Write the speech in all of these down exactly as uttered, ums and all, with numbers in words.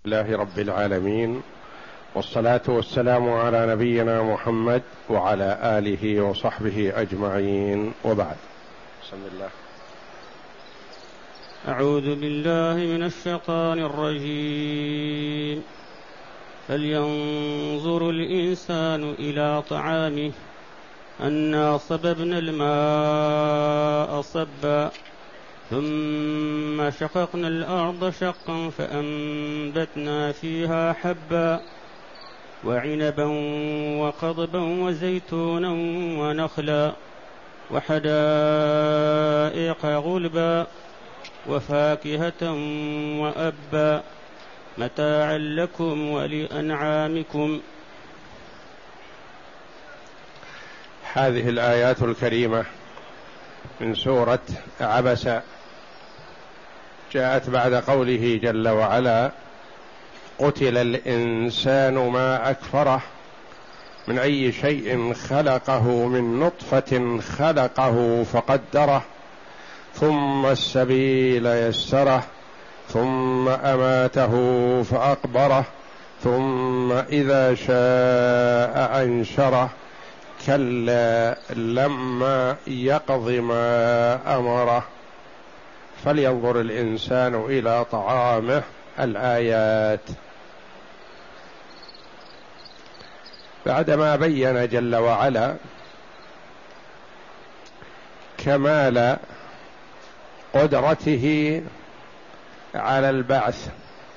لله رب العالمين، والصلاة والسلام على نبينا محمد وعلى آله وصحبه أجمعين، وبعد. بسم الله. أعوذ بالله من الشيطان الرجيم. فلينظر الإنسان إلى طعامه أنا صببنا الماء صبا ثم شققنا الأرض شقا فأنبتنا فيها حبا وعنبا وقضبا وزيتونا ونخلا وحدائق غلبا وفاكهة وأبا متاعا لكم ولأنعامكم. هذه الآيات الكريمة من سورة عبس جاءت بعد قوله جل وعلا: قتل الإنسان ما أكفره من أي شيء خلقه من نطفة خلقه فقدره ثم السبيل يسره ثم أماته فأقبره ثم إذا شاء أنشره كلا لما يقض ما أمره فلينظر الإنسان إلى طعامه. الآيات بعدما بين جل وعلا كمال قدرته على البعث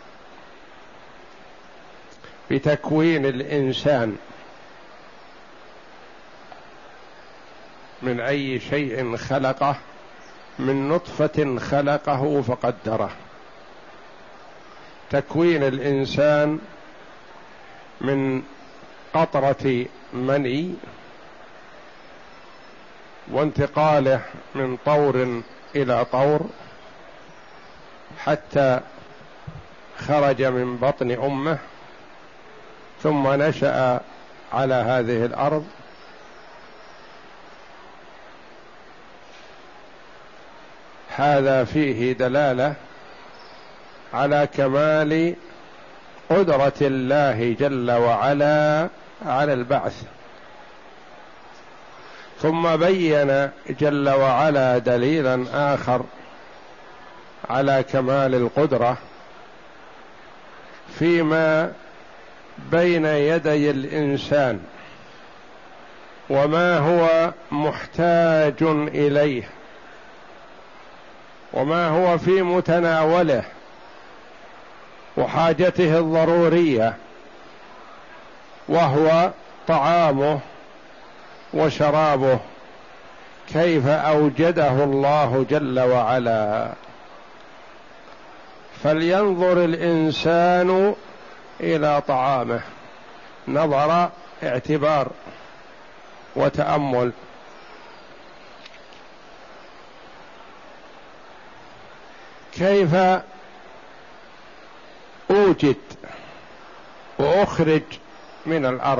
بتكوين الإنسان من أي شيء خلقه من نطفة خلقه فقدره، تكوين الإنسان من قطرة مني وانتقاله من طور إلى طور حتى خرج من بطن أمه ثم نشأ على هذه الأرض هذا فيه دلالة على كمال قدرة الله جل وعلا على البعث. ثم بين جل وعلا دليلا آخر على كمال القدرة فيما بين يدي الإنسان وما هو محتاج إليه وما هو في متناوله وحاجته الضرورية، وهو طعامه وشرابه، كيف أوجده الله جل وعلا. فلينظر الإنسان إلى طعامه، نظر اعتبار وتأمل. كيف أوجد وأخرج من الأرض؟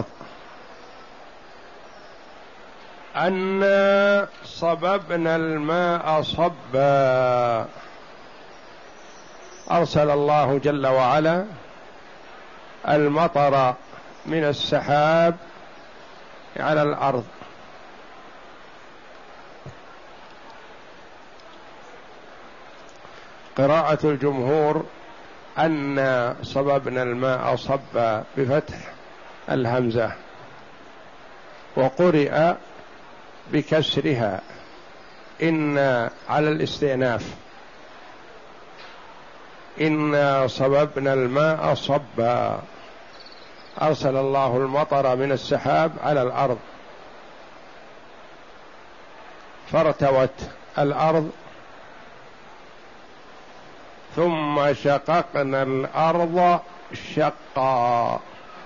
أنا صببنا الماء صبا، أرسل الله جل وعلا المطر من السحاب على الأرض، قراءة الجمهور أن صببنا الماء صبا بفتح الهمزة، وقرئ بكسرها إن على الاستئناف، إنا صببنا الماء صبا، أرسل الله المطر من السحاب على الأرض فارتوت الأرض ثم شققنا الأرض شقا،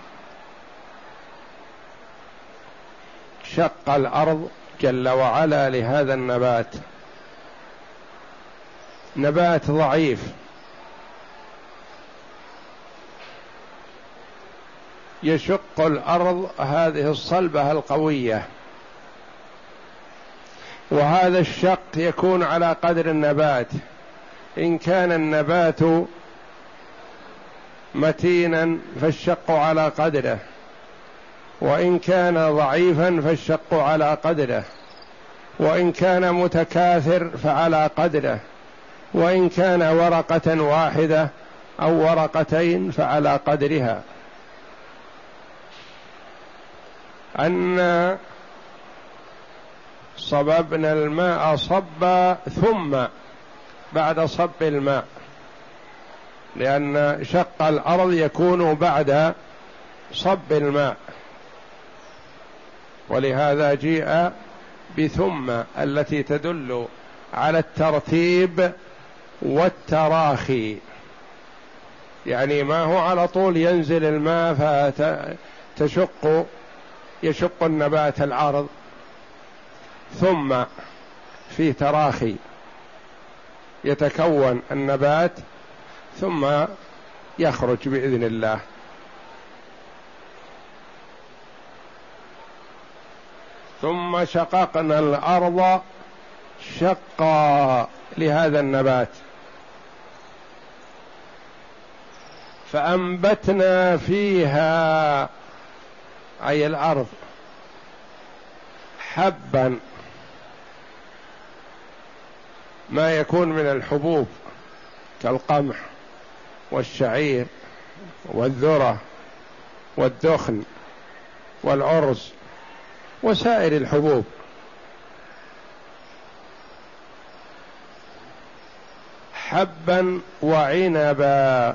شق الأرض جل وعلا لهذا النبات، نبات ضعيف يشق الأرض هذه الصلبة القوية، وهذا الشق يكون على قدر النبات. إن كان النبات متينا فالشق على قدره، وإن كان ضعيفا فالشق على قدره، وإن كان متكاثر فعلى قدره، وإن كان ورقة واحدة أو ورقتين فعلى قدرها. أن صببنا الماء صبا ثم بعد صب الماء، لأن شق الأرض يكون بعد صب الماء، ولهذا جيء بثم التي تدل على الترتيب والتراخي، يعني ما هو على طول ينزل الماء فتشق يشق النبات العرض، ثم في تراخي يتكون النبات ثم يخرج بإذن الله. ثم شققنا الأرض شقا لهذا النبات فأنبتنا فيها، أي الأرض، حبا، ما يكون من الحبوب كالقمح والشعير والذرة والدخن والأرز وسائر الحبوب. حبا وعنبا،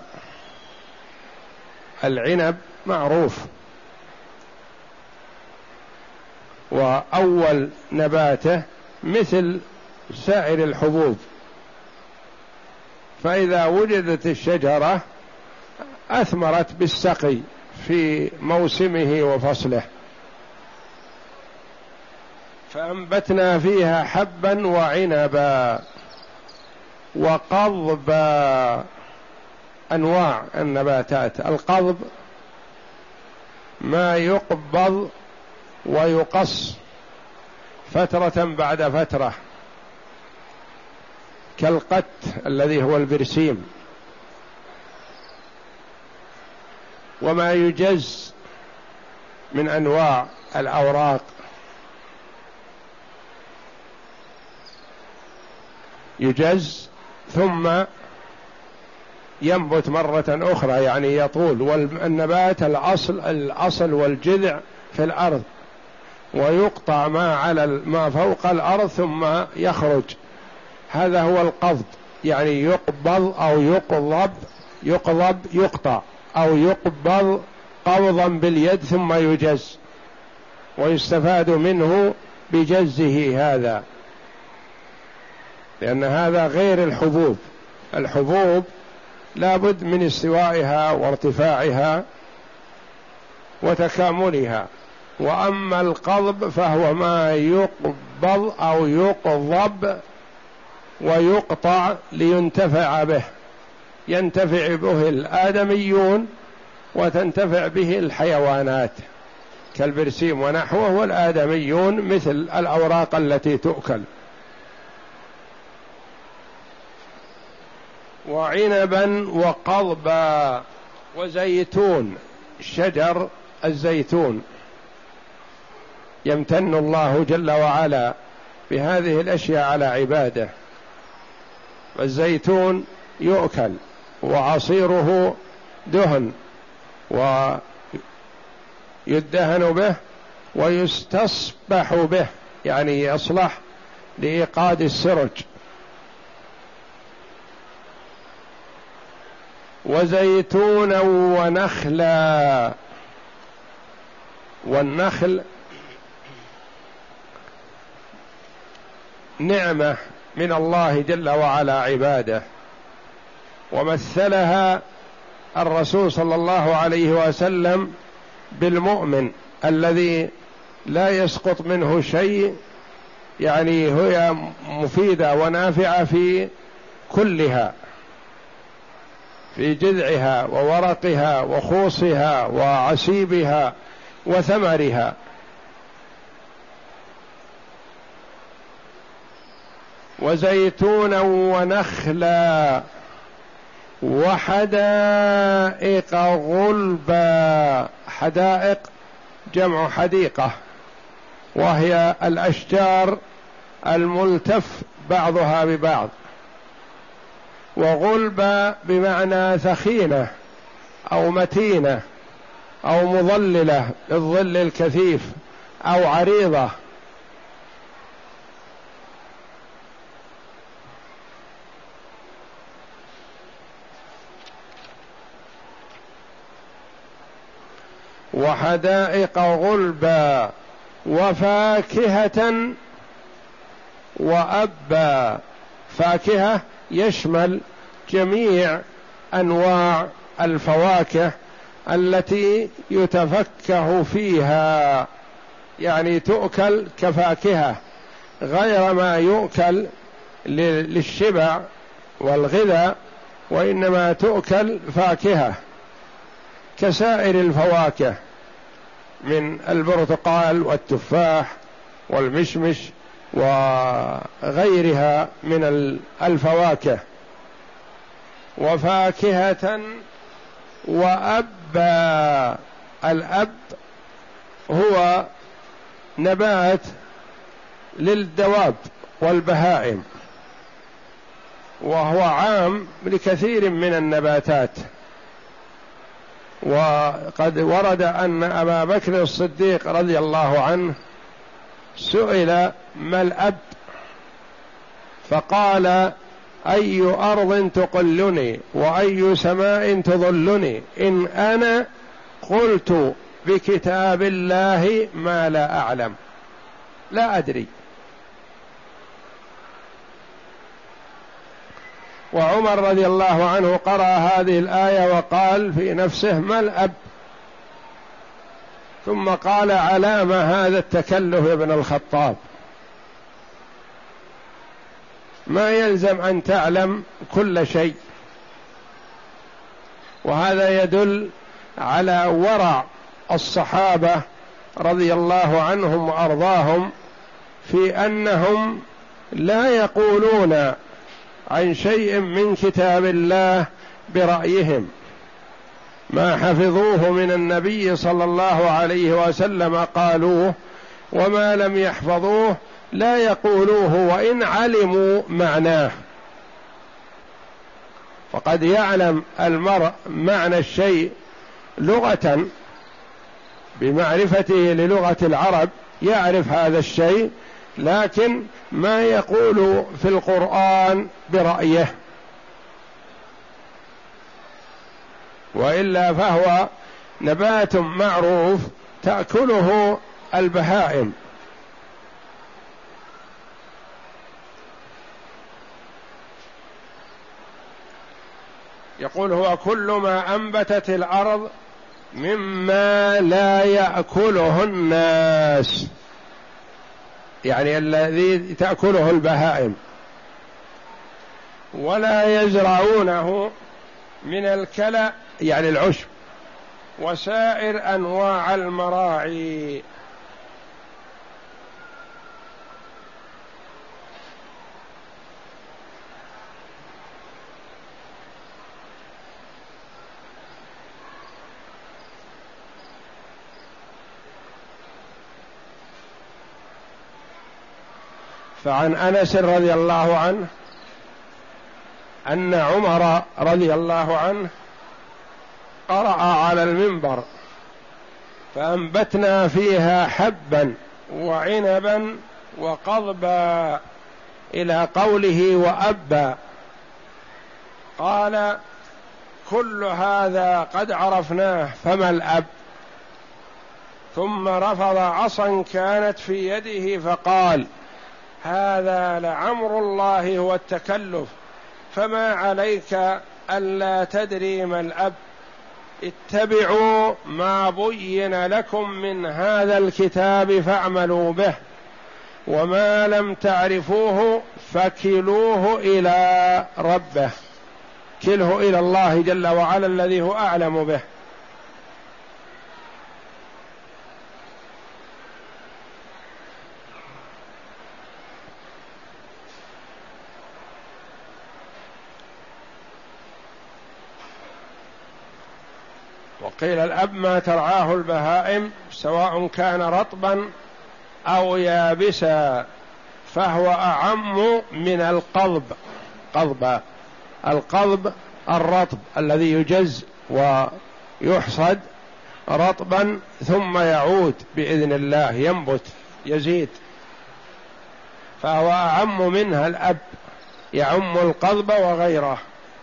العنب معروف وأول نباته مثل سائر الحبوب، فإذا وجدت الشجرة أثمرت بالسقي في موسمه وفصله. فأنبتنا فيها حبا وعنبا وقضبا، أنواع النباتات. القضب ما يقبض ويقص فترة بعد فترة، كالقت الذي هو البرسيم. وما يجز من أنواع الأوراق، يجز ثم ينبت مرة أخرى، يعني يطول. والنبات الأصل الأصل والجذع في الأرض، ويقطع ما على ما فوق الأرض ثم يخرج. هذا هو القضب، يعني يقبض أو يقضب، يقضب يقطع أو يقبض قبضا باليد ثم يجز، ويستفاد منه بجزه هذا، لأن هذا غير الحبوب. الحبوب لا بد من استوائها وارتفاعها وتكاملها، وأما القضب فهو ما يقبض أو يقضب ويقطع لينتفع به، ينتفع به الآدميون وتنتفع به الحيوانات كالبرسيم ونحوه، والآدميون مثل الأوراق التي تؤكل. وعنبا وقضبا وزيتون، شجر الزيتون يمتن الله جل وعلا بهذه الأشياء على عباده. والزيتون يؤكل وعصيره دهن ويدهن به ويستصبح به، يعني يصلح لإيقاد السرج. وزيتونا ونخلا، والنخل نعمة من الله جل وعلا عباده، ومثلها الرسول صلى الله عليه وسلم بالمؤمن الذي لا يسقط منه شيء، يعني هي مفيدة ونافعة في كلها، في جذعها وورقها وخوصها وعسيبها وثمرها. وزيتونا ونخلا، وحدائق غلبا. حدائق جمع حديقة، وهي الأشجار الملتف بعضها ببعض، وغلبا بمعنى ثخينة أو متينة أو مظللة للظل الكثيف أو عريضة. وحدائق غلبا وفاكهة وأبا. فاكهة يشمل جميع أنواع الفواكه التي يتفكه فيها، يعني تؤكل كفاكهة غير ما يؤكل للشبع والغذاء، وإنما تؤكل فاكهة كسائر الفواكه من البرتقال والتفاح والمشمش وغيرها من الفواكه. وفاكهة وأبا. الأب هو نبات للدواب والبهائم، وهو عام لكثير من النباتات. وقد ورد أن أبا بكر الصديق رضي الله عنه سئل ما الأب، فقال: أي أرض تقلني وأي سماء تظلني إن أنا قلت بكتاب الله ما لا أعلم، لا أدري. وعمر رضي الله عنه قرأ هذه الآية وقال في نفسه: ما الأب؟ ثم قال: علام هذا التكلف يا ابن الخطاب، ما يلزم أن تعلم كل شيء. وهذا يدل على ورع الصحابة رضي الله عنهم وأرضاهم في أنهم لا يقولون عن شيء من كتاب الله برأيهم، ما حفظوه من النبي صلى الله عليه وسلم قالوه، وما لم يحفظوه لا يقولوه وإن علموا معناه. فقد يعلم المرء معنى الشيء لغة بمعرفته للغة العرب، يعرف هذا الشيء، لكن ما يقول في القرآن برأيه، وإلا فهو نبات معروف تأكله البهائم. يقول: هو كل ما أنبتت الأرض مما لا يأكله الناس، يعني الذي تأكله البهائم، ولا يزرعونه من الكلأ يعني العشب وسائر أنواع المراعي. فعن أنس رضي الله عنه أن عمر رضي الله عنه قرأ على المنبر: فأنبتنا فيها حبا وعنبا وقضبا، إلى قوله وأبا. قال: كل هذا قد عرفناه، فما الأب؟ ثم رفض عصا كانت في يده فقال: هذا لعمر الله هو التكلف، فما عليك ألا تدري ما الأب، اتبعوا ما بين لكم من هذا الكتاب فاعملوا به، وما لم تعرفوه فكلوه إلى ربه، كله إلى الله جل وعلا الذي هو أعلم به. وقيل الأب ما ترعاه البهائم سواء كان رطبا أو يابسا، فهو أعم من القضب. قضب، القضب الرطب الذي يجز ويحصد رطبا ثم يعود بإذن الله ينبت يزيد، فهو أعم منها الأب، يعم القضب وغيره.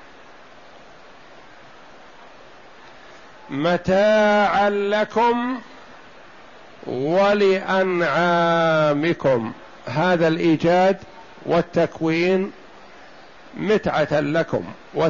متاعا لكم ولأنعامكم، هذا الإيجاد والتكوين متعة لكم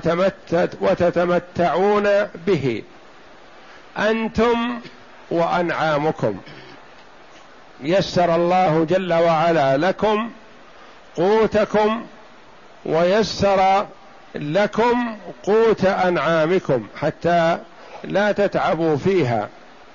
وتتمتعون به أنتم وأنعامكم. يسر الله جل وعلا لكم قوتكم ويسر لكم قوت أنعامكم حتى لا تتعبوا فيها.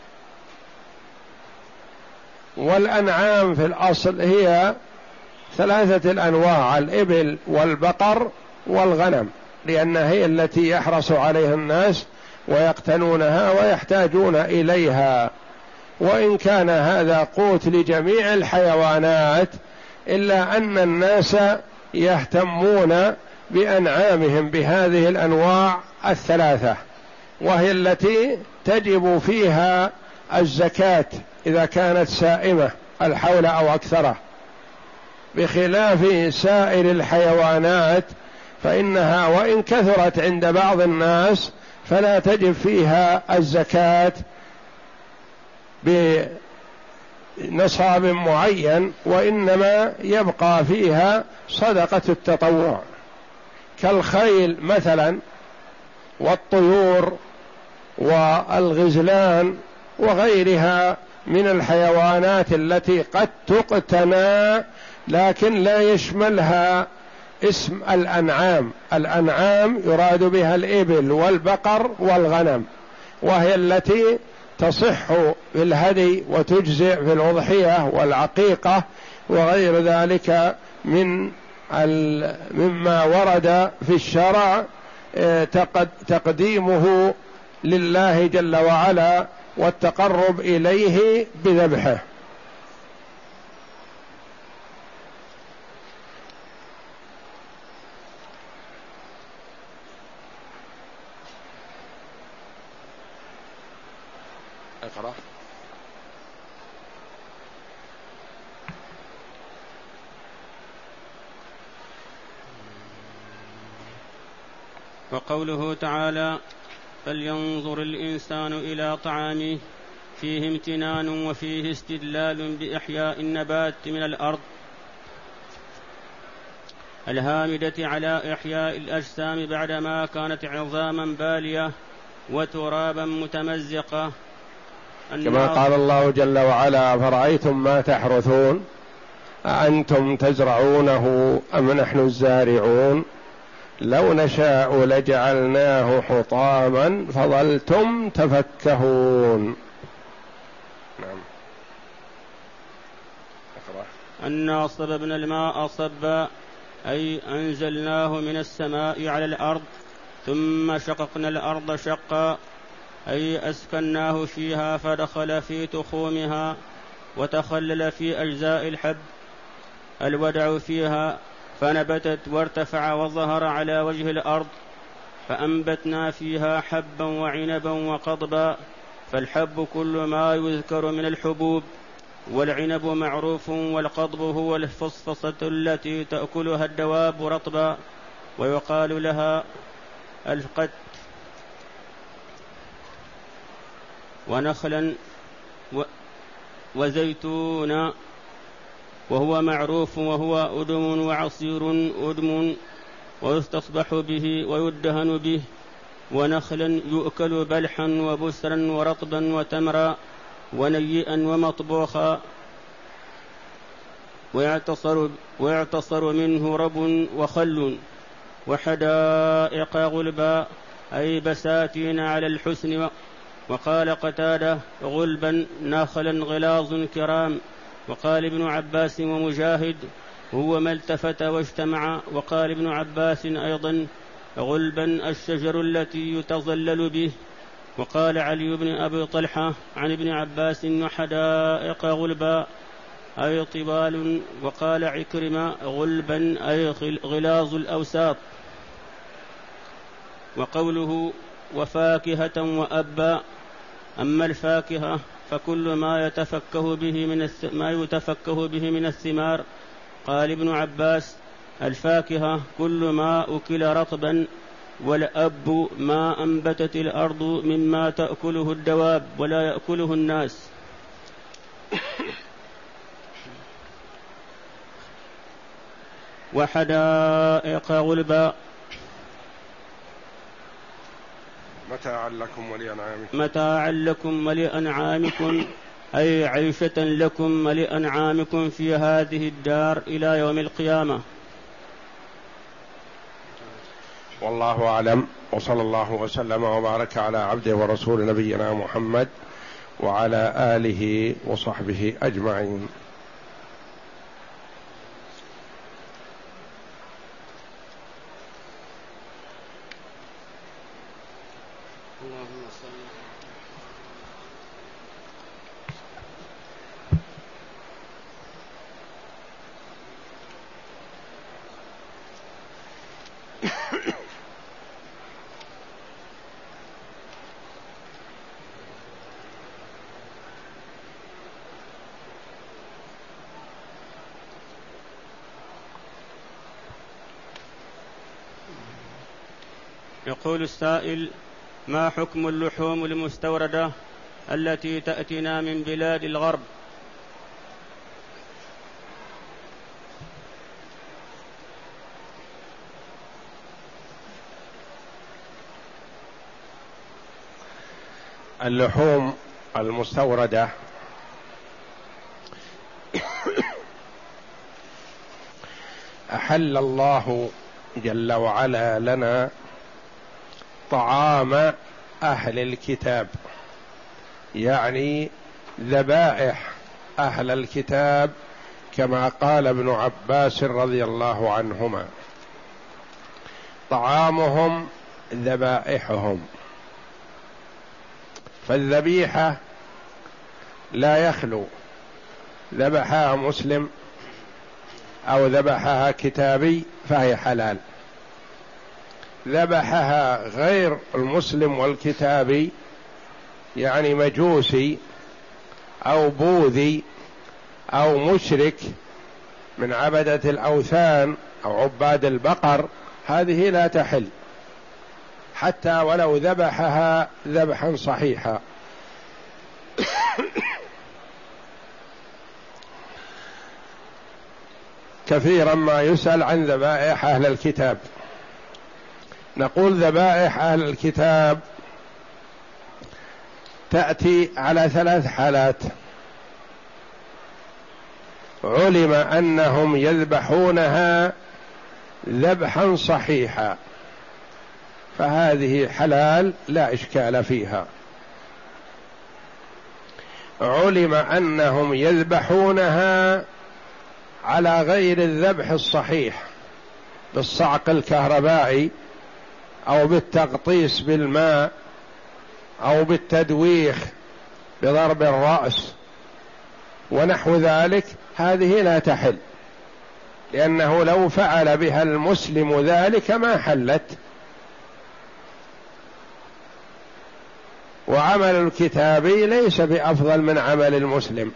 والأنعام في الأصل هي ثلاثة الأنواع: الإبل والبقر والغنم، لأنها هي التي يحرص عليها الناس ويقتنونها ويحتاجون إليها. وإن كان هذا قوت لجميع الحيوانات إلا أن الناس يهتمون بأنعامهم بهذه الأنواع الثلاثة، وهي التي تجب فيها الزكاة إذا كانت سائمة الحول أو أكثره، بخلاف سائر الحيوانات فإنها وإن كثرت عند بعض الناس فلا تجب فيها الزكاة بنصاب معين، وإنما يبقى فيها صدقة التطوع، كالخيل مثلا والطيور والغزلان وغيرها من الحيوانات التي قد تقتنى لكن لا يشملها اسم الأنعام. الأنعام يراد بها الإبل والبقر والغنم، وهي التي تصح في الهدي وتجزئ في الأضحية والعقيقة وغير ذلك من مما ورد في الشرع تقديمه لله جل وعلا والتقرب إليه بذبحه. اقرأ. وقوله تعالى: فلينظر الإنسان إلى طعامه، فيه امتنان وفيه استدلال بإحياء النبات من الأرض الهامدة على إحياء الأجسام بعدما كانت عظاما بالية وترابا متمزقة. كما قال الله جل وعلا: فرأيتم ما تحرثون أأنتم تزرعونه أم نحن الزارعون لو نشاء لجعلناه حطاما فظلتم تفكهون. نعم. أنا صببنا الماء صبا، أي أنزلناه من السماء على الأرض، ثم شققنا الأرض شقا، أي أسكناه فيها فدخل في تخومها وتخلل في أجزاء الحب الودع فيها، فنبتت وارتفع وظهر على وجه الأرض، فأنبتنا فيها حبا وعنبا وقضبا. فالحب كل ما يذكر من الحبوب، والعنب معروف، والقضب هو الفصفصة التي تأكلها الدواب رطبا، ويقال لها القت. ونخلا وزيتونا وهو معروف، وهو أدم وعصير أدم ويستصبح به ويدهن به. ونخلا يؤكل بلحا وبسرا ورطبا وتمرا ونيئا ومطبوخا، ويعتصر, ويعتصر منه رب وخل. وحدائق غلبا، أي بساتين على الحسن. وقال قتادة: غلبا نخلا غلاظ كرام. وقال ابن عباس ومجاهد: هو ما التفت واجتمع. وقال ابن عباس أيضا: غلبا الشجر التي يتظلل به. وقال علي بن أبي طلحة عن ابن عباس وحدائق غلبا أي طبال. وقال عكرمة غلبا أي غلاظ الأوساط. وقوله وفاكهة وأبا. أما الفاكهة فكل ما يتفكه به من ما يتفكه به من الثمار. قال ابن عباس الفاكهة كل ما أكل رطبا، والأب ما أنبتت الأرض مما تأكله الدواب ولا يأكله الناس. وحدائق غلبا متاعا لكم ولأنعامكم متاعا لكم ولأنعامكم أي عيشة لكم ولأنعامكم في هذه الدار إلى يوم القيامة. والله أعلم، وصلى الله وسلم وبارك على عبده ورسول نبينا محمد وعلى آله وصحبه أجمعين. يقول السائل: ما حكم اللحوم المستوردة التي تأتينا من بلاد الغرب؟ اللحوم المستوردة أحل الله جل وعلا لنا طعام أهل الكتاب، يعني ذبائح أهل الكتاب، كما قال ابن عباس رضي الله عنهما: طعامهم ذبائحهم. فالذبيحة لا يخلو ذبحها مسلم أو ذبحها كتابي فهي حلال، ذبحها غير المسلم والكتابي يعني مجوسي أو بوذي أو مشرك من عبدة الأوثان أو عباد البقر، هذه لا تحل حتى ولو ذبحها ذبحا صحيحا. كثيرا ما يسأل عن ذبائح أهل الكتاب، نقول ذبائح أهل الكتاب تأتي على ثلاث حالات: علم أنهم يذبحونها ذبحا صحيحا فهذه حلال لا إشكال فيها. علم أنهم يذبحونها على غير الذبح الصحيح، بالصعق الكهربائي أو بالتغطيس بالماء أو بالتدويخ بضرب الرأس ونحو ذلك، هذه لا تحل، لأنه لو فعل بها المسلم ذلك ما حلت. وعمل الكتابي ليس بأفضل من عمل المسلم.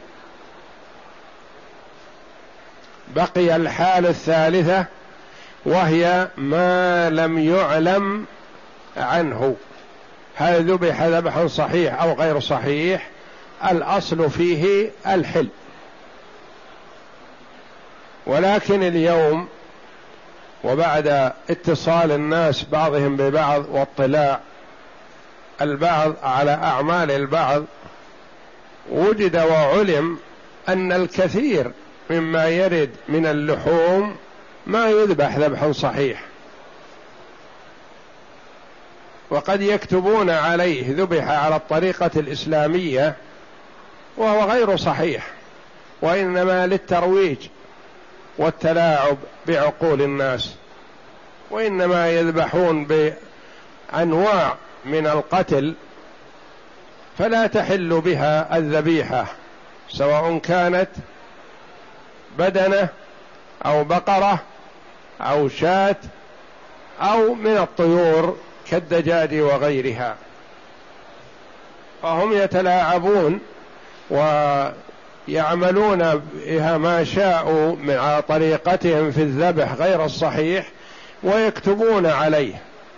بقي الحالة الثالثة وهي ما لم يعلم عنه، هل ذبح ذبحا صحيح أو غير صحيح، الأصل فيه الحل. ولكن اليوم وبعد اتصال الناس بعضهم ببعض واطلاع البعض على أعمال البعض، وجد وعلم أن الكثير مما يرد من اللحوم ما يذبح ذبحا صحيح، وقد يكتبون عليه ذبح على الطريقة الإسلامية وهو غير صحيح، وإنما للترويج والتلاعب بعقول الناس، وإنما يذبحون بأنواع من القتل فلا تحل بها الذبيحة، سواء كانت بدنة أو بقرة أو شاة أو من الطيور كالدجاج وغيرها. فهم يتلاعبون ويعملون بها ما شاءوا مع طريقتهم في الذبح غير الصحيح، ويكتبون عليه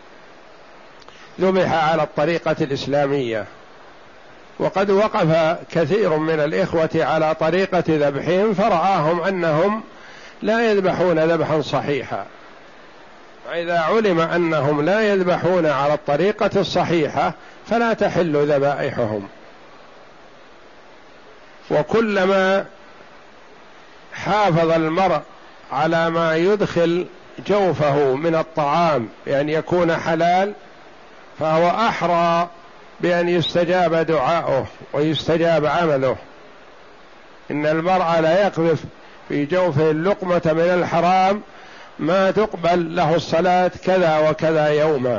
ذبح على الطريقة الإسلامية. وقد وقف كثير من الإخوة على طريقة ذبحهم فرآهم أنهم لا يذبحون ذبحا صحيحا، فإذا علم أنهم لا يذبحون على الطريقة الصحيحة فلا تحل ذبائحهم. وكلما حافظ المرء على ما يدخل جوفه من الطعام بأن يكون حلال فهو أحرى بأن يستجاب دعاؤه ويستجاب عمله. إن المرء لا يقذف في جوفه اللقمة من الحرام ما تقبل له الصلاة كذا وكذا يوما.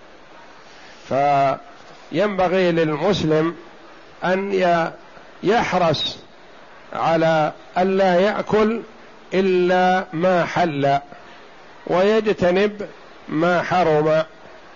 فينبغي للمسلم أن يحرص على ألا يأكل إلا ما حل ويجتنب ما حرم.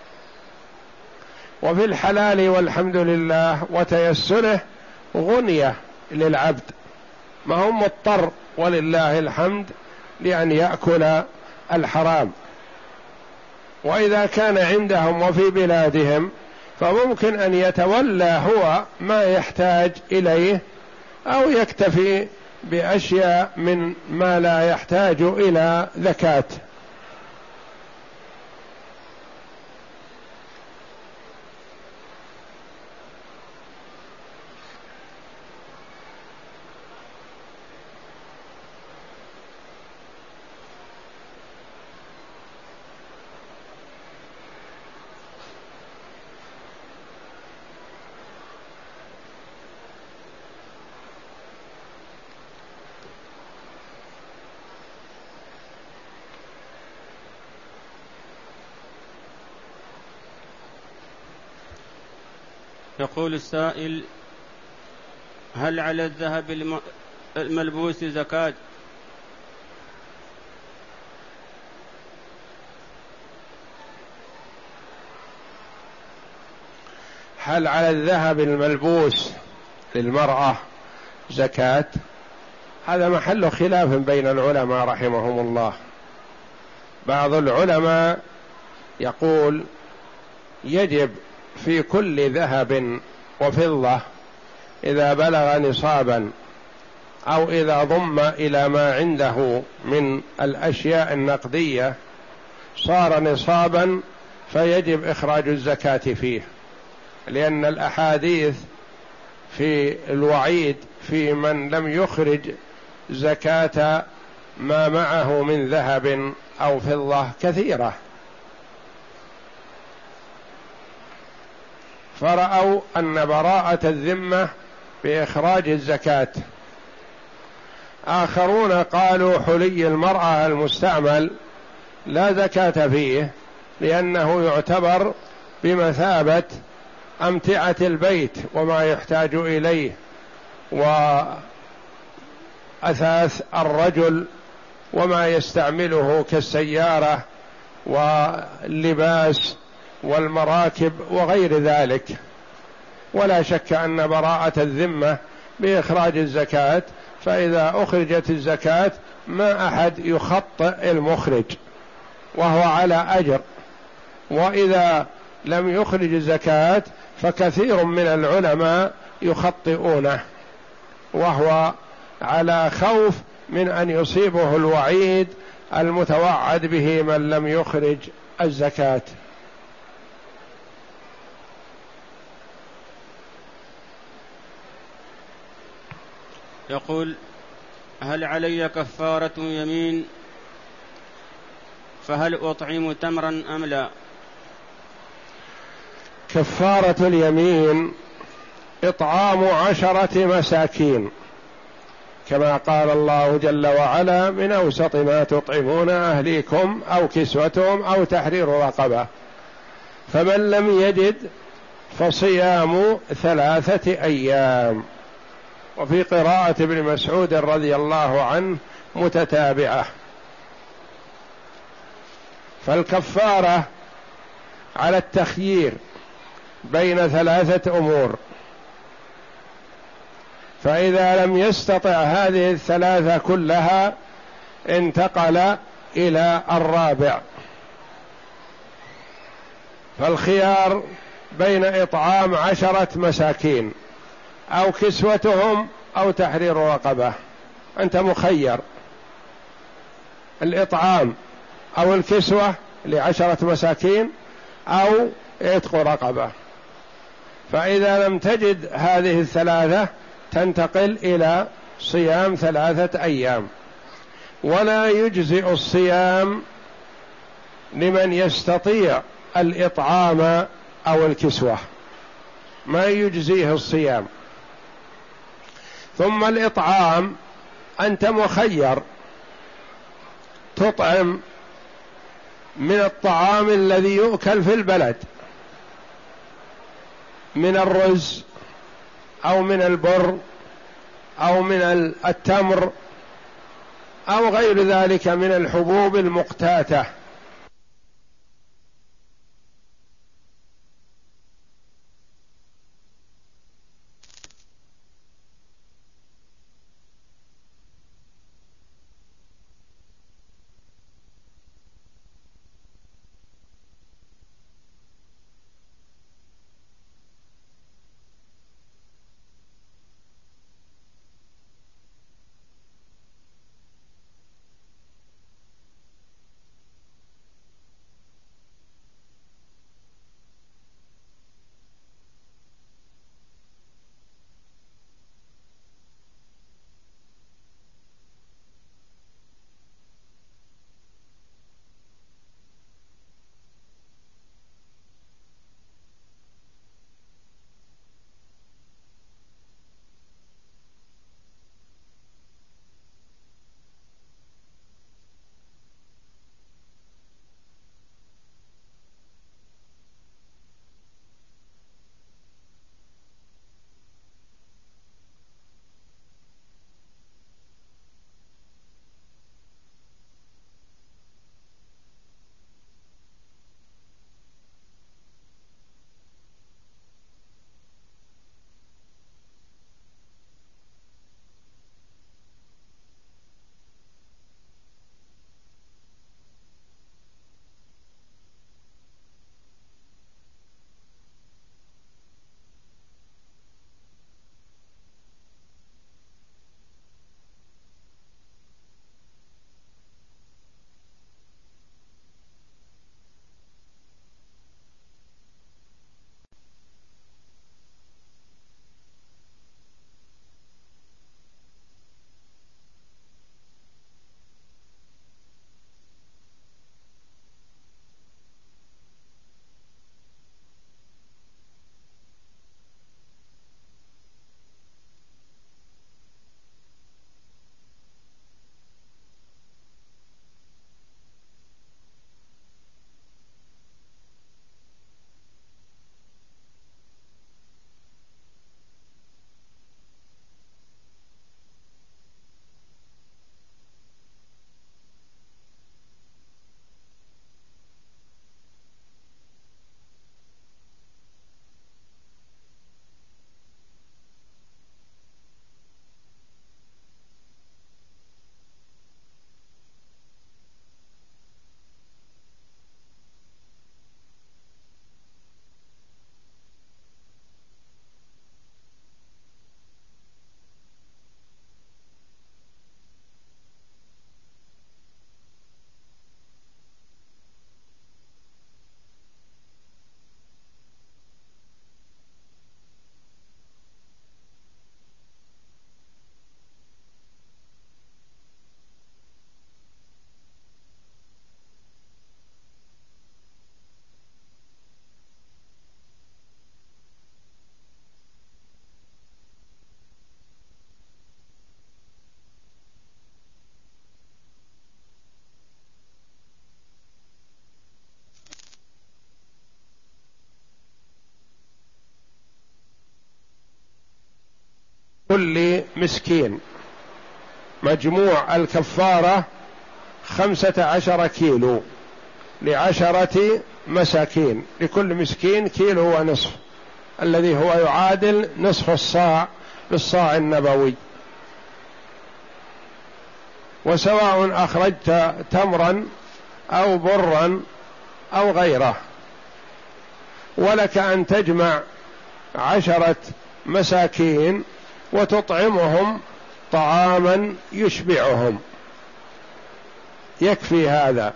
وفي الحلال والحمد لله وتيسره غنية للعبد، ما هو مضطر ولله الحمد لأن يأكل الحرام. وإذا كان عندهم وفي بلادهم فممكن أن يتولى هو ما يحتاج إليه أو يكتفي بأشياء من ما لا يحتاج إلى زكاة. يقول السائل: هل على الذهب الملبوس زكاة؟ هل على الذهب الملبوس للمرأة زكاة؟ هذا محل خلاف بين العلماء رحمهم الله. بعض العلماء يقول يجب في كل ذهب وفضة إذا بلغ نصابا أو إذا ضم إلى ما عنده من الأشياء النقدية صار نصابا فيجب إخراج الزكاة فيه، لأن الأحاديث في الوعيد في من لم يخرج زكاة ما معه من ذهب أو فضة كثيرة. فرأوا أن براءة الذمة بإخراج الزكاة. آخرون قالوا حلي المرأة المستعمل لا زكاة فيه لأنه يعتبر بمثابة أمتعة البيت وما يحتاج إليه وأثاث الرجل وما يستعمله كالسيارة واللباس والمراكب وغير ذلك. ولا شك أن براءة الذمة بإخراج الزكاة، فإذا أخرجت الزكاة ما أحد يخطئ المخرج وهو على أجر، وإذا لم يخرج الزكاة فكثير من العلماء يخطئونه وهو على خوف من أن يصيبه الوعيد المتوعد به من لم يخرج الزكاة. يقول: هل علي كفارة يمين؟ فهل أطعم تمرا أم لا؟ كفارة اليمين إطعام عشرة مساكين، كما قال الله جل وعلا: من أوسط ما تطعمون أهليكم أو كسوتهم أو تحرير رقبة. فمن لم يجد فصيام ثلاثة أيام. وفي قراءة ابن مسعود رضي الله عنه متتابعة. فالكفارة على التخيير بين ثلاثة أمور، فإذا لم يستطع هذه الثلاثة كلها انتقل إلى الرابع. فالخيار بين إطعام عشرة مساكين أو كسوتهم أو تحرير رقبة، أنت مخير، الإطعام أو الكسوة لعشرة مساكين أو عتق رقبة. فإذا لم تجد هذه الثلاثة تنتقل إلى صيام ثلاثة أيام. ولا يجزئ الصيام لمن يستطيع الإطعام أو الكسوة، ما يجزيه الصيام. ثم الإطعام أنت مخير، تطعم من الطعام الذي يؤكل في البلد، من الرز أو من البر أو من التمر أو غير ذلك من الحبوب المقتاتة. كل مسكين. مجموع الكفارة خمسة عشر كيلو لعشرة مساكين، لكل مسكين كيلو ونصف، الذي هو يعادل نصف الصاع بالصاع النبوي. وسواء أخرجت تمرا أو برا أو غيره. ولك أن تجمع عشرة مساكين وتطعمهم طعاما يشبعهم، يكفي هذا.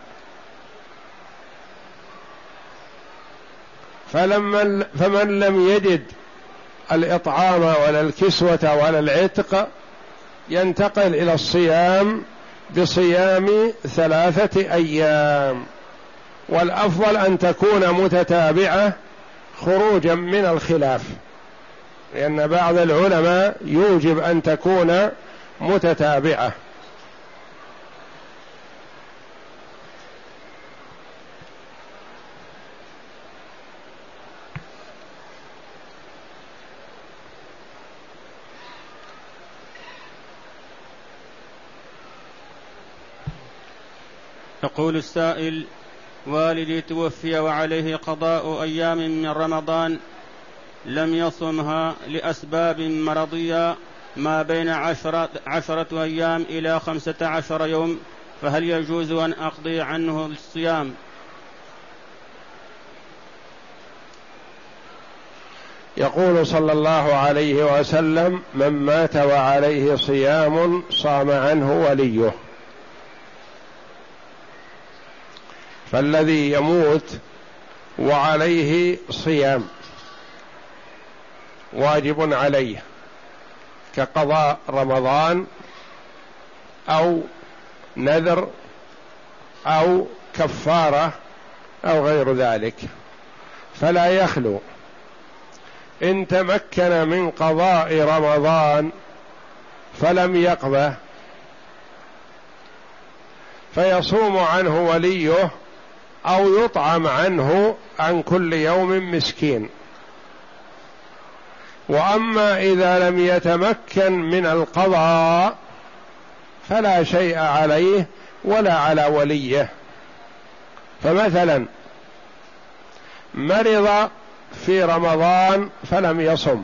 فلما فمن لم يجد الإطعام ولا الكسوة ولا العتق ينتقل إلى الصيام بصيام ثلاثة أيام، والأفضل أن تكون متتابعة خروجا من الخلاف، لأن بعض العلماء يوجب أن تكون متتابعة. يقول السائل: والدي توفي وعليه قضاء أيام من رمضان لم يصمها لأسباب مرضية ما بين عشرة, عشرة أيام إلى خمسة عشر يوم، فهل يجوز أن أقضي عنه الصيام؟ يقول صلى الله عليه وسلم: من مات وعليه صيام صام عنه وليه. فالذي يموت وعليه صيام واجب عليه كقضاء رمضان أو نذر أو كفارة أو غير ذلك، فلا يخلو. إن تمكن من قضاء رمضان فلم يقضه فيصوم عنه وليه أو يطعم عنه عن كل يوم مسكين. وأما إذا لم يتمكن من القضاء فلا شيء عليه ولا على وليه. فمثلا مرض في رمضان فلم يصم،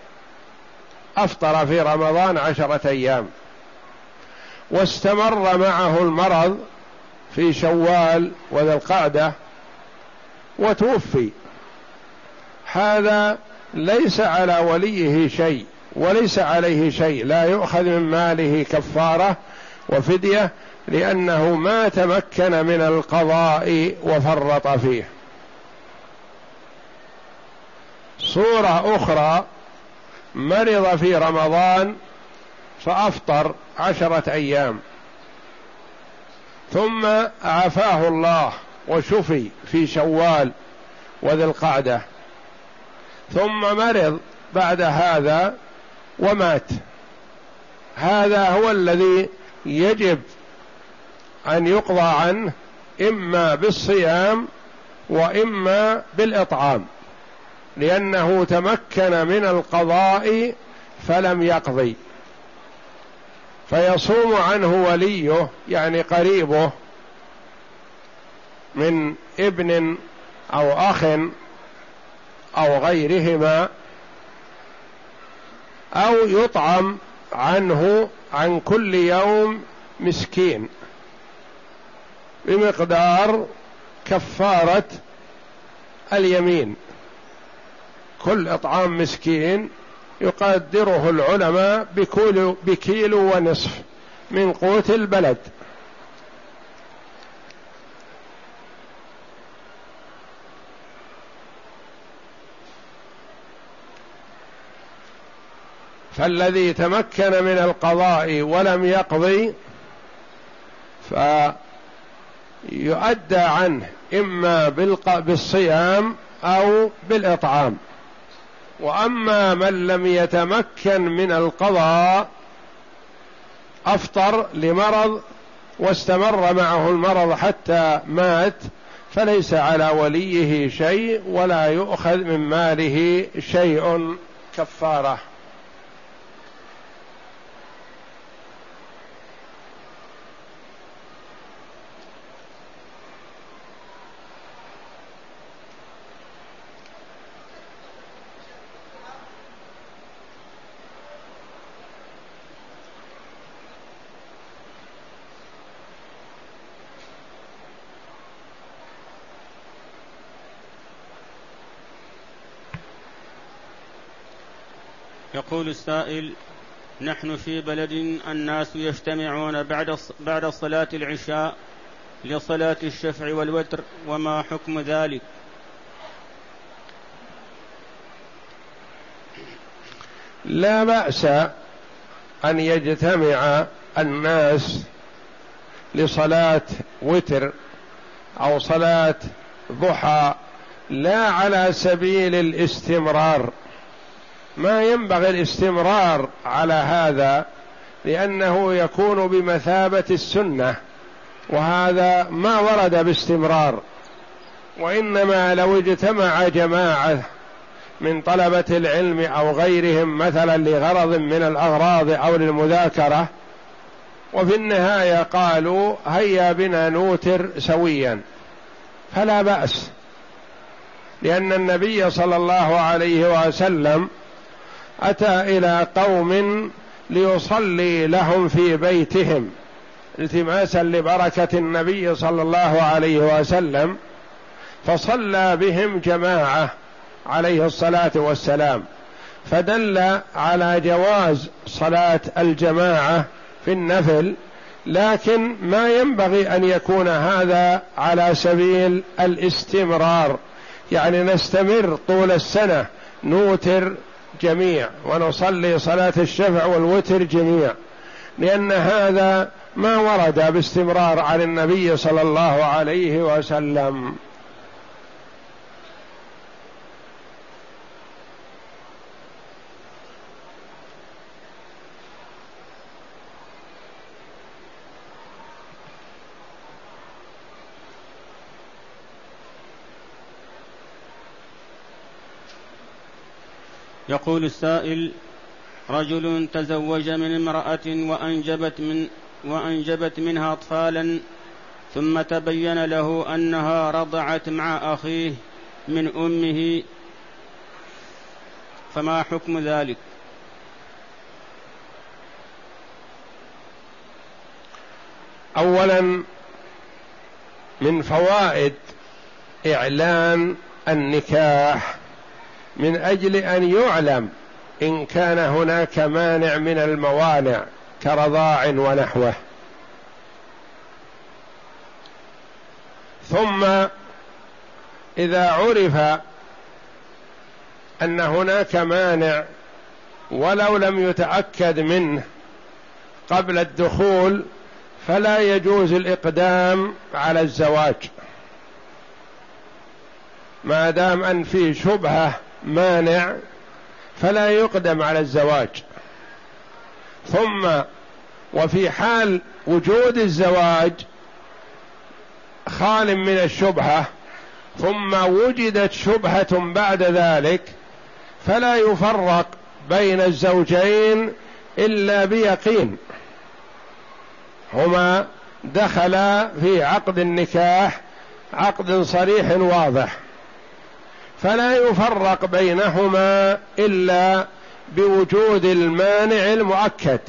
أفطر في رمضان عشرة أيام، واستمر معه المرض في شوال وذي القعدة وتوفي، هذا ليس على وليه شيء وليس عليه شيء، لا يؤخذ من ماله كفارة وفدية، لأنه ما تمكن من القضاء وفرط فيه. صورة أخرى: مرض في رمضان فأفطر عشرة أيام ثم عافاه الله وشفي في شوال وذي القعدة، ثم مرض بعد هذا ومات، هذا هو الذي يجب أن يقضى عنه إما بالصيام وإما بالإطعام، لأنه تمكن من القضاء فلم يقضي، فيصوم عنه وليه يعني قريبه من ابن أو أخ أو غيرهما، أو يطعم عنه عن كل يوم مسكين بمقدار كفارة اليمين. كل إطعام مسكين يقدره العلماء بكيلو, بكيلو ونصف من قوت البلد. فالذي تمكن من القضاء ولم يقضي فيؤدى عنه إما بالصيام أو بالإطعام. وأما من لم يتمكن من القضاء أفطر لمرض واستمر معه المرض حتى مات، فليس على وليه شيء ولا يؤخذ من ماله شيء كفارة. يقول السائل: نحن في بلد الناس يجتمعون بعد بعد صلاة العشاء لصلاة الشفع والوتر، وما حكم ذلك؟ لا بأس أن يجتمع الناس لصلاة وتر أو صلاة ضحى، لا على سبيل الاستمرار، ما ينبغي الاستمرار على هذا، لأنه يكون بمثابة السنة، وهذا ما ورد باستمرار. وإنما لو اجتمع جماعة من طلبة العلم أو غيرهم مثلا لغرض من الأغراض أو للمذاكرة، وفي النهاية قالوا هيا بنا نوتر سويا، فلا بأس، لأن النبي صلى الله عليه وسلم أتى إلى قوم ليصلي لهم في بيتهم التماسا لبركة النبي صلى الله عليه وسلم، فصلى بهم جماعة عليه الصلاة والسلام، فدل على جواز صلاة الجماعة في النفل، لكن ما ينبغي أن يكون هذا على سبيل الاستمرار، يعني نستمر طول السنة نوتر جميع ونصلي صلاة الشفع والوتر جميع، لأن هذا ما ورد باستمرار عن النبي صلى الله عليه وسلم. يقول السائل: رجل تزوج من امرأة وأنجبت, من وأنجبت منها أطفالا، ثم تبين له أنها رضعت مع أخيه من أمه، فما حكم ذلك؟ أولا، من فوائد إعلان النكاح من أجل أن يعلم إن كان هناك مانع من الموانع كرضاع ونحوه. ثم إذا عرف أن هناك مانع ولو لم يتأكد منه قبل الدخول، فلا يجوز الإقدام على الزواج ما دام أن في شبهة مانع، فلا يقدم على الزواج. ثم وفي حال وجود الزواج خال من الشبهة، ثم وجدت شبهة بعد ذلك، فلا يفرق بين الزوجين إلا بيقين، هما دخلا في عقد النكاح عقد صريح واضح، فلا يفرق بينهما إلا بوجود المانع المؤكد.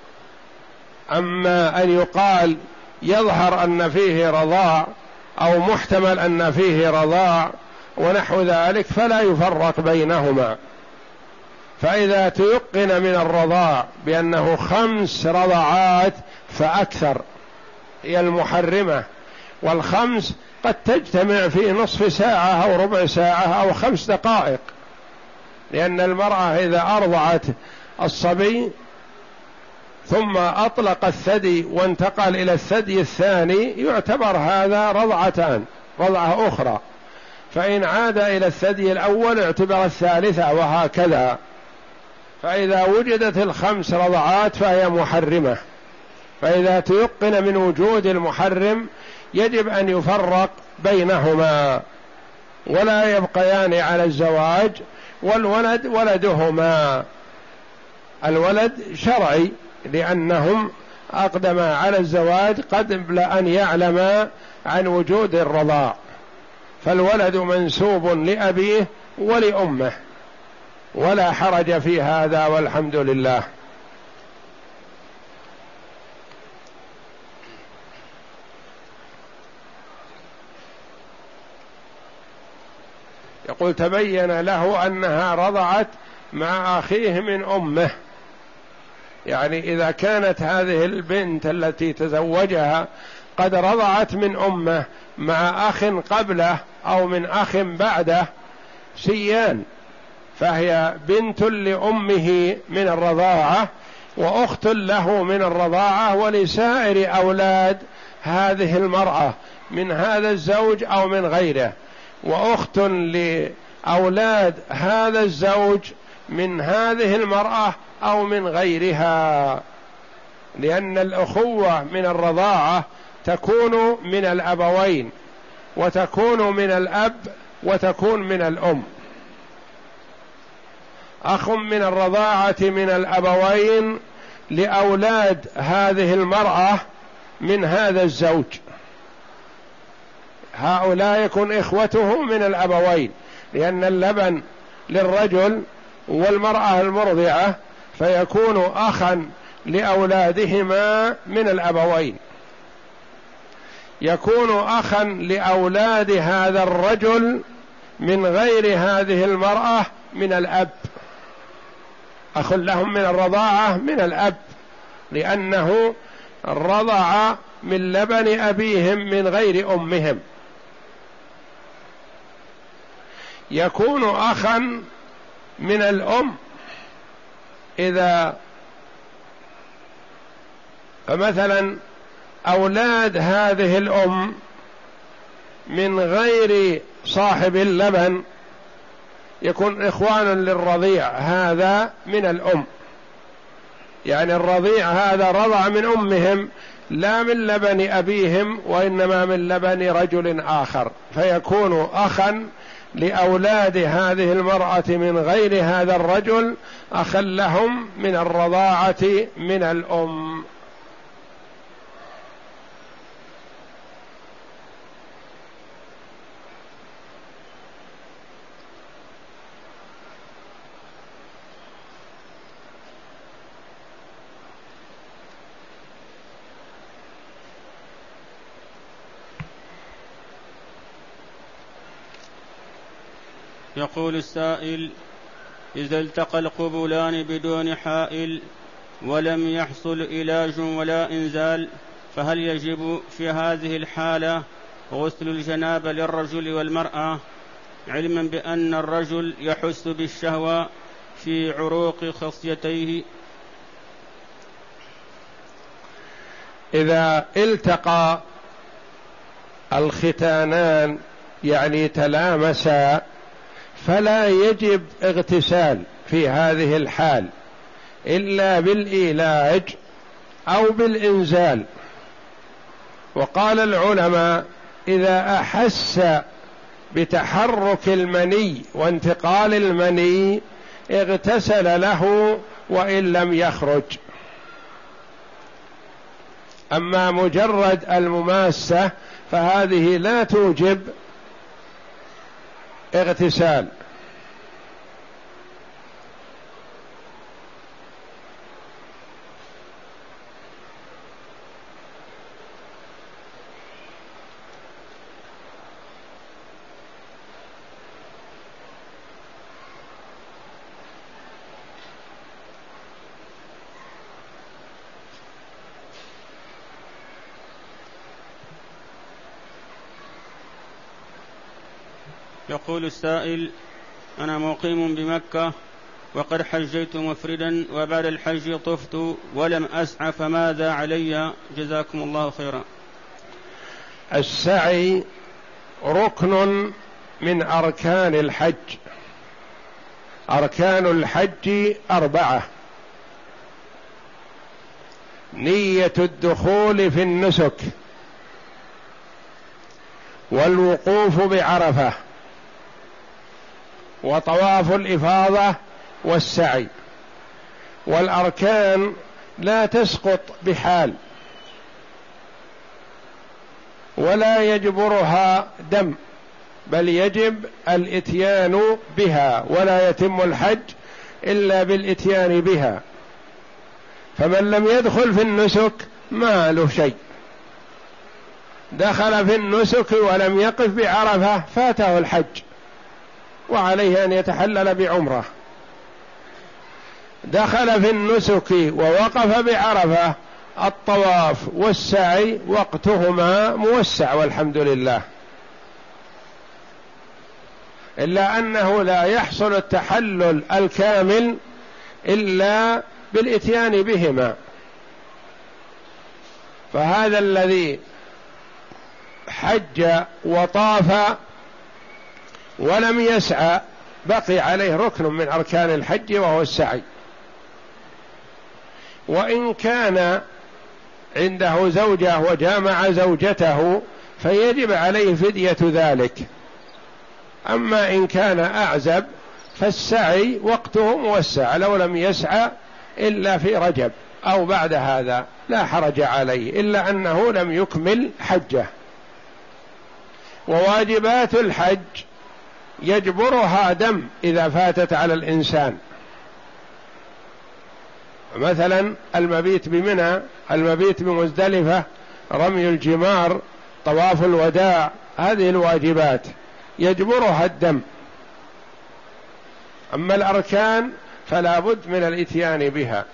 أما أن يقال يظهر أن فيه رضاع أو محتمل أن فيه رضاع ونحو ذلك، فلا يفرق بينهما. فإذا تيقن من الرضاع بأنه خمس رضعات فأكثر هي المحرمة، والخمس قد تجتمع في نصف ساعة أو ربع ساعة أو خمس دقائق، لأن المرأة إذا أرضعت الصبي ثم أطلق الثدي وانتقل إلى الثدي الثاني يعتبر هذا رضعتان، رضعة أخرى، فإن عاد إلى الثدي الأول اعتبر الثالثة، وهكذا. فإذا وجدت الخمس رضعات فهي محرمة. فإذا تيقن من وجود المحرم يجب أن يفرق بينهما ولا يبقيان على الزواج. والولد ولدهما، الولد شرعي لأنهم أقدما على الزواج قبل أن يعلما عن وجود الرضاع، فالولد منسوب لأبيه ولأمه، ولا حرج في هذا والحمد لله. يقول: تبين له أنها رضعت مع أخيه من أمه، يعني إذا كانت هذه البنت التي تزوجها قد رضعت من أمه مع أخ قبله أو من أخ بعده سيان، فهي بنت لأمه من الرضاعة وأخت له من الرضاعة ولسائر أولاد هذه المرأة من هذا الزوج أو من غيره، وأخت لأولاد هذا الزوج من هذه المرأة أو من غيرها، لأن الأخوة من الرضاعة تكون من الأبوين وتكون من الأب وتكون من الأم. أخ من الرضاعة من الأبوين لأولاد هذه المرأة من هذا الزوج، هؤلاء يكون إخوته من الأبوين، لأن اللبن للرجل والمرأة المرضعة، فيكون أخا لأولادهما من الأبوين. يكون أخا لأولاد هذا الرجل من غير هذه المرأة من الأب، أخ لهم من الرضاعة من الأب، لأنه رضع من لبن أبيهم من غير أمهم. يكون أخا من الأم إذا فمثلا أولاد هذه الأم من غير صاحب اللبن يكون إخوانا للرضيع هذا من الأم، يعني الرضيع هذا رضع من أمهم لا من لبن أبيهم وإنما من لبن رجل آخر، فيكون أخا لأولاد هذه المرأة من غير هذا الرجل أخا لهم من الرضاعة من الأم. يقول السائل: إذا التقى القبلان بدون حائل ولم يحصل علاج ولا إنزال، فهل يجب في هذه الحالة غسل الجنابة للرجل والمرأة، علما بأن الرجل يحس بالشهوة في عروق خصيتيه؟ إذا التقى الختانان يعني تلامسا فلا يجب اغتسال في هذه الحال إلا بالإيلاج أو بالإنزال. وقال العلماء: إذا أحس بتحرك المني وانتقال المني اغتسل له وإن لم يخرج. أما مجرد المماسة فهذه لا توجب اغتسال. يقول السائل: أنا مقيم بمكة وقد حجيت مفردا وبعد الحج طفت ولم أسعى، فماذا علي؟ جزاكم الله خيرا. السعي ركن من أركان الحج. أركان الحج أربعة: نية الدخول في النسك، والوقوف بعرفة، وطواف الإفاضة، والسعي. والأركان لا تسقط بحال ولا يجبرها دم، بل يجب الإتيان بها، ولا يتم الحج إلا بالإتيان بها. فمن لم يدخل في النسك ما له شيء، دخل في النسك ولم يقف بعرفة فاته الحج، وعليه أن يتحلل بعمرة. دخل في النسك ووقف بعرفة، الطواف والسعي وقتهما موسع والحمد لله، إلا أنه لا يحصل التحلل الكامل إلا بالإتيان بهما. فهذا الذي حج وطاف ولم يسعى بقي عليه ركن من أركان الحج وهو السعي، وإن كان عنده زوجة وجامع زوجته فيجب عليه فدية ذلك. أما إن كان أعزب فالسعي وقته موسع، لو لم يسعى إلا في رجب أو بعد هذا لا حرج عليه، إلا أنه لم يكمل حجه. وواجبات الحج يجبرها دم إذا فاتت على الإنسان، مثلا المبيت بمنى، المبيت بمزدلفة، رمي الجمار، طواف الوداع، هذه الواجبات يجبرها الدم. أما الأركان فلا بد من الإتيان بها.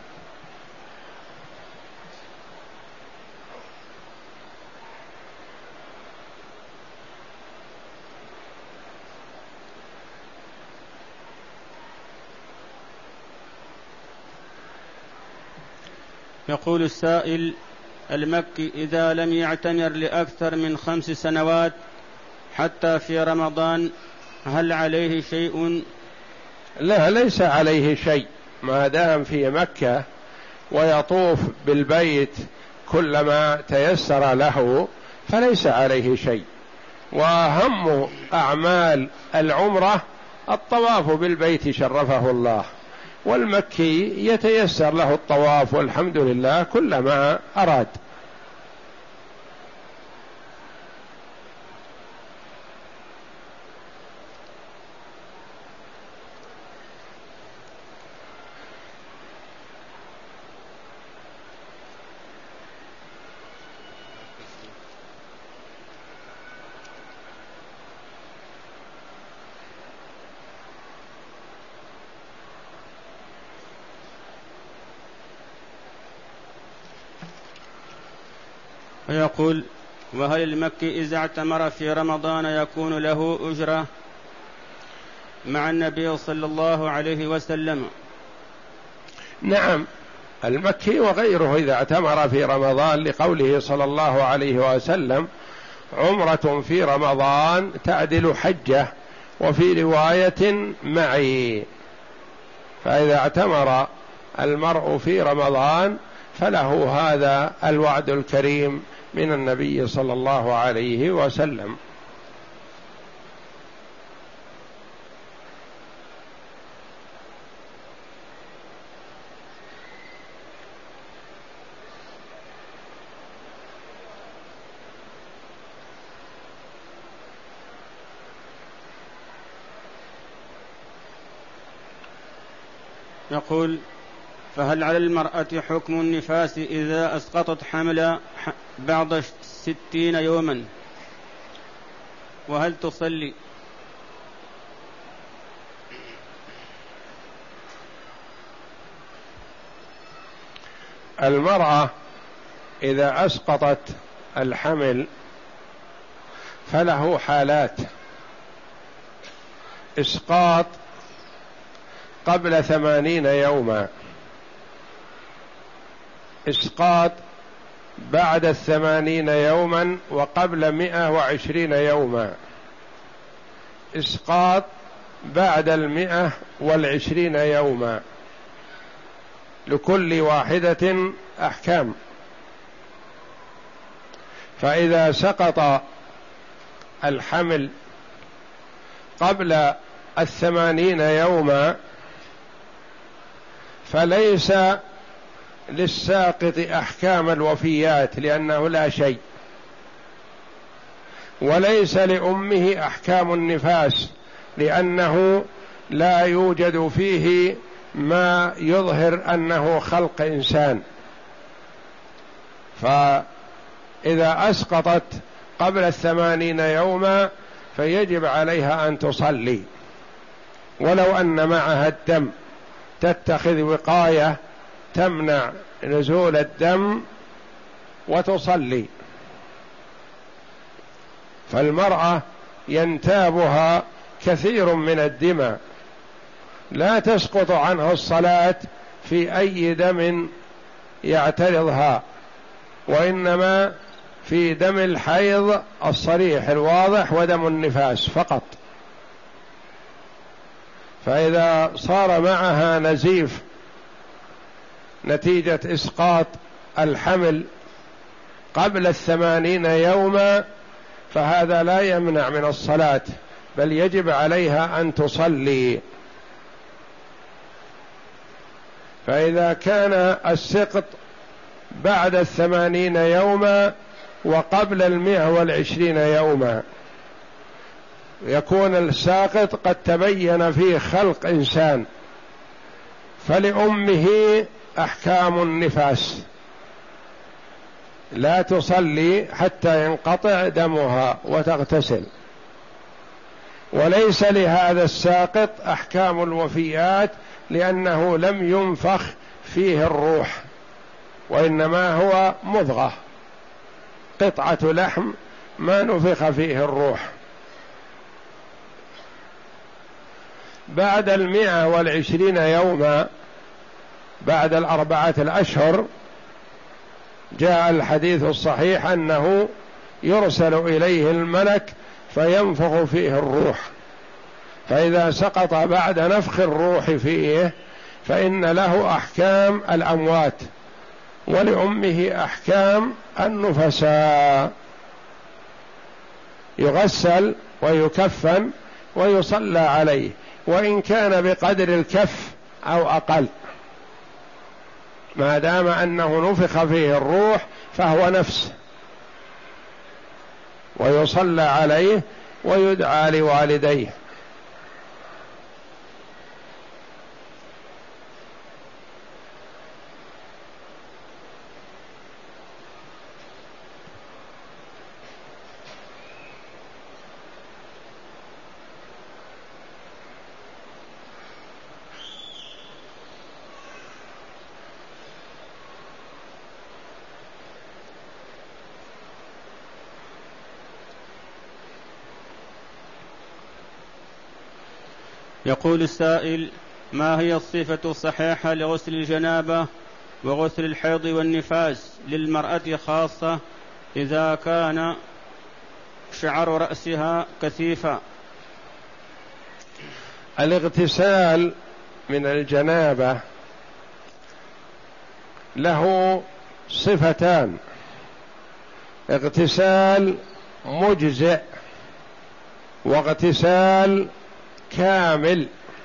يقول السائل: المكي إذا لم يعتمر لأكثر من خمس سنوات حتى في رمضان هل عليه شيء؟ لا، ليس عليه شيء ما دام في مكة ويطوف بالبيت كلما تيسر له فليس عليه شيء. وأهم أعمال العمرة الطواف بالبيت شرفه الله، والمكي يتيسر له الطواف والحمد لله كلما أراد. ويقول: وهل المكي إذا اعتمر في رمضان يكون له أجرة مع النبي صلى الله عليه وسلم؟ نعم، المكي وغيره إذا اعتمر في رمضان، لقوله صلى الله عليه وسلم: عمرة في رمضان تعدل حجة، وفي رواية معي. فإذا اعتمر المرء في رمضان فله هذا الوعد الكريم من النبي صلى الله عليه وسلم. يقول: فهل على المرأة حكم النفاس إذا أسقطت حمل بعد ستين يوما، وهل تصلي؟ المرأة إذا أسقطت الحمل فله حالات: إسقاط قبل ثمانين يوما، إسقاط بعد الثمانين يوما وقبل مئة وعشرين يوما، إسقاط بعد المئة والعشرين يوما، لكل واحدة أحكام. فإذا سقط الحمل قبل الثمانين يوما فليس للساقط أحكام الوفيات لأنه لا شيء، وليس لأمه أحكام النفاس لأنه لا يوجد فيه ما يظهر أنه خلق إنسان. فإذا أسقطت قبل الثمانين يوما فيجب عليها أن تصلي ولو أن معها الدم، تتخذ وقاية تمنع نزول الدم وتصلي. فالمرأة ينتابها كثير من الدماء، لا تسقط عنها الصلاة في أي دم يعترضها، وإنما في دم الحيض الصريح الواضح ودم النفاس فقط. فإذا صار معها نزيف نتيجة إسقاط الحمل قبل الثمانين يوما فهذا لا يمنع من الصلاة، بل يجب عليها أن تصلي. فإذا كان السقط بعد الثمانين يوما وقبل المئة والعشرين يوما يكون الساقط قد تبين فيه خلق إنسان، فلأمه أحكام النفاس، لا تصلي حتى ينقطع دمها وتغتسل. وليس لهذا الساقط أحكام الوفيات لأنه لم ينفخ فيه الروح، وإنما هو مضغة قطعة لحم ما نفخ فيه الروح. بعد المئة والعشرين يوما، بعد الأربعة الأشهر، جاء الحديث الصحيح أنه يرسل إليه الملك فينفخ فيه الروح، فإذا سقط بعد نفخ الروح فيه فإن له أحكام الأموات ولأمه أحكام النفساء، يغسل ويكفن ويصلى عليه، وإن كان بقدر الكف أو أقل، ما دام أنه نفخ فيه الروح فهو نفس، ويصلى عليه ويدعى لوالديه. يقول السائل: ما هي الصفة الصحيحة لغسل الجنابة وغسل الحيض والنفاس للمرأة خاصة إذا كان شعر رأسها كثيفا؟ الاغتسال من الجنابة له صفتان: اغتسال مجزئ واغتسال كامل.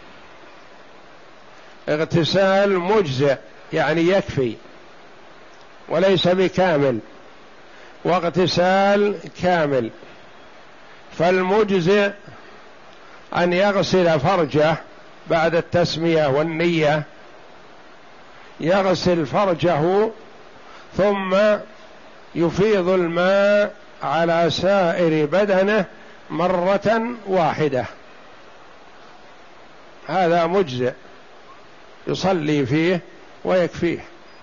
اغتسال مجزئ يعني يكفي وليس بكامل، واغتسال كامل. فالمجزئ أن يغسل فرجه بعد التسمية والنية، يغسل فرجه ثم يفيض الماء على سائر بدنه مرة واحدة، هذا مجزئ يصلي فيه ويكفيه،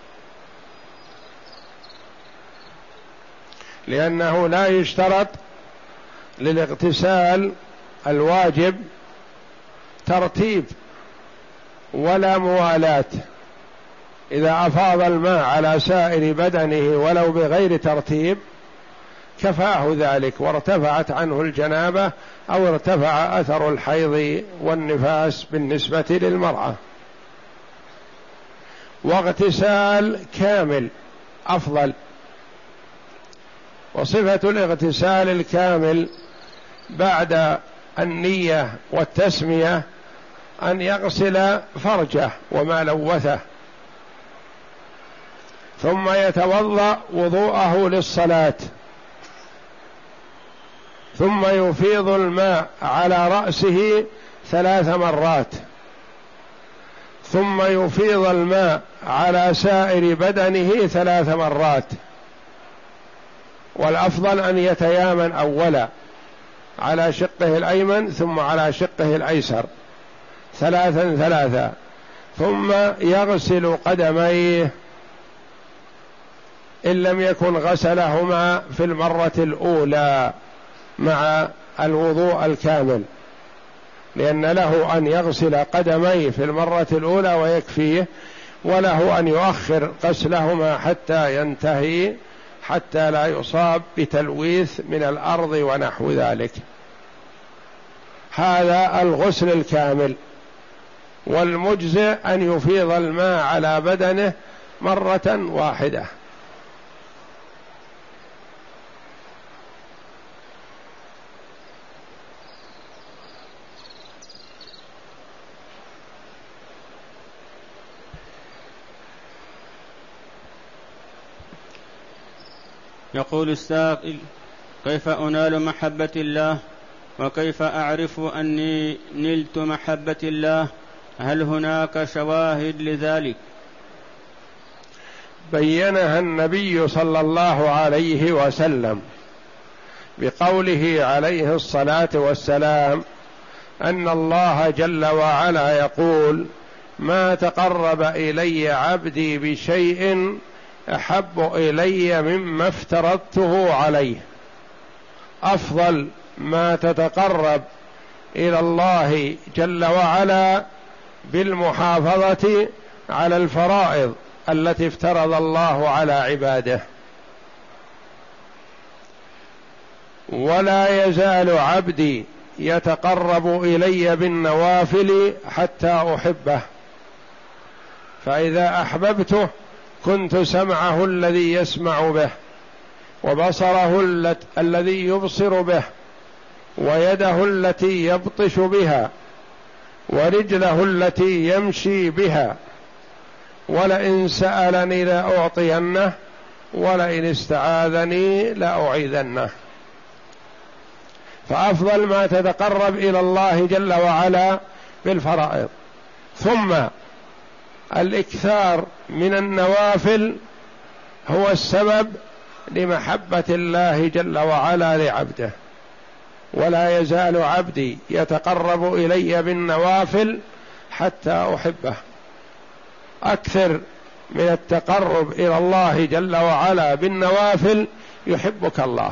لأنه لا يشترط للاغتسال الواجب ترتيب ولا موالاة. إذا أفاض الماء على سائر بدنه ولو بغير ترتيب كفاه ذلك وارتفعت عنه الجنابة أو ارتفع أثر الحيض والنفاس بالنسبة للمرأة. واغتسال كامل أفضل. وصفة الاغتسال الكامل بعد النية والتسمية أن يغسل فرجه وما لوثه، ثم يتوضأ وضوءه للصلاة، ثم يفيض الماء على رأسه ثلاث مرات، ثم يفيض الماء على سائر بدنه ثلاث مرات. والأفضل أن يتيامن أولا على شقه الأيمن ثم على شقه الأيسر ثلاثا ثلاثا، ثم يغسل قدميه إن لم يكن غسلهما في المرة الأولى مع الوضوء الكامل، لأن له أن يغسل قدميه في المرة الأولى ويكفيه، وله أن يؤخر غسلهما حتى ينتهي حتى لا يصاب بتلويث من الأرض ونحو ذلك. هذا الغسل الكامل. والمجزئ أن يفيض الماء على بدنه مرة واحدة. يقول السائل: كيف أنال محبة الله؟ وكيف أعرف أني نلت محبة الله؟ هل هناك شواهد لذلك؟ بينها النبي صلى الله عليه وسلم بقوله عليه الصلاة والسلام أن الله جل وعلا يقول: ما تقرب إلي عبدي بشيء أحب إلي مما افترضته عليه. أفضل ما تتقرب إلى الله جل وعلا بالمحافظة على الفرائض التي افترض الله على عباده. ولا يزال عبدي يتقرب إلي بالنوافل حتى أحبه، فإذا أحببته كنت سمعه الذي يسمع به، وبصره الذي يبصر به، ويده التي يبطش بها، ورجله التي يمشي بها. ولئن سألني لأعطينه، ولئن استعاذني لأعيذنه. فأفضل ما تتقرب إلى الله جل وعلا بالفرائض. ثم الإكثار من النوافل هو السبب لمحبة الله جل وعلا لعبده. ولا يزال عبدي يتقرب إلي بالنوافل حتى أحبه. أكثر من التقرب إلى الله جل وعلا بالنوافل يحبك الله.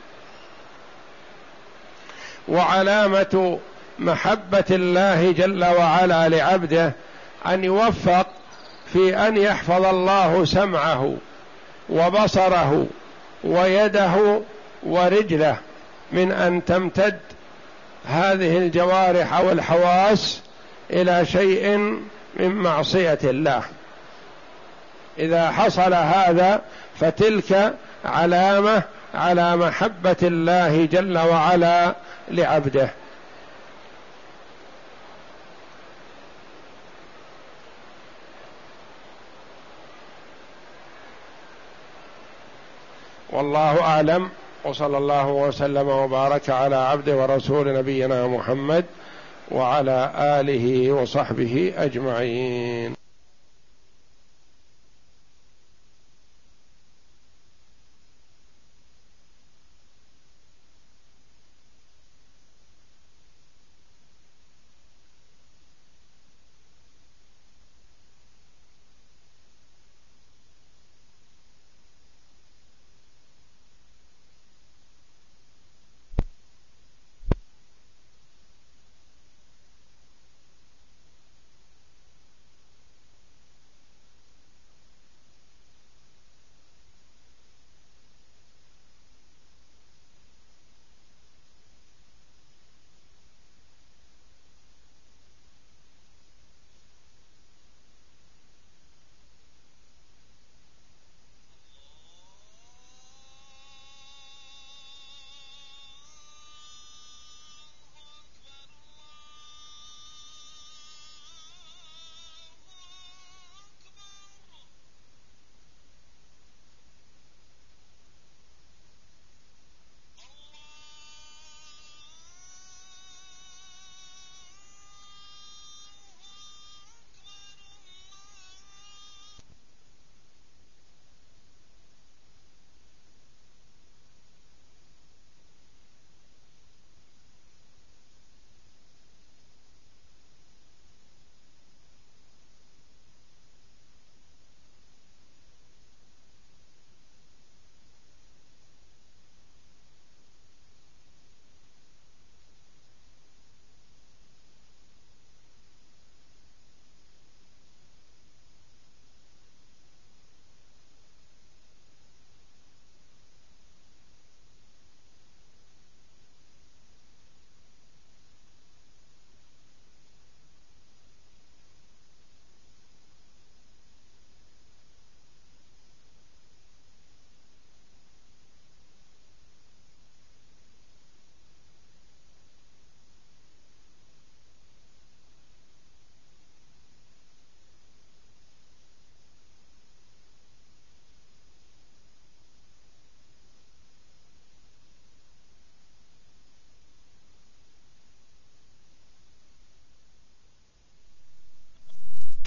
وعلامة محبة الله جل وعلا لعبده أن يوفق في أن يحفظ الله سمعه وبصره ويده ورجله من أن تمتد هذه الجوارح والحواس إلى شيء من معصية الله. إذا حصل هذا فتلك علامة على محبة الله جل وعلا لعبده. والله أعلم، وصلى الله وسلم وبارك على عبده ورسول نبينا محمد وعلى آله وصحبه أجمعين.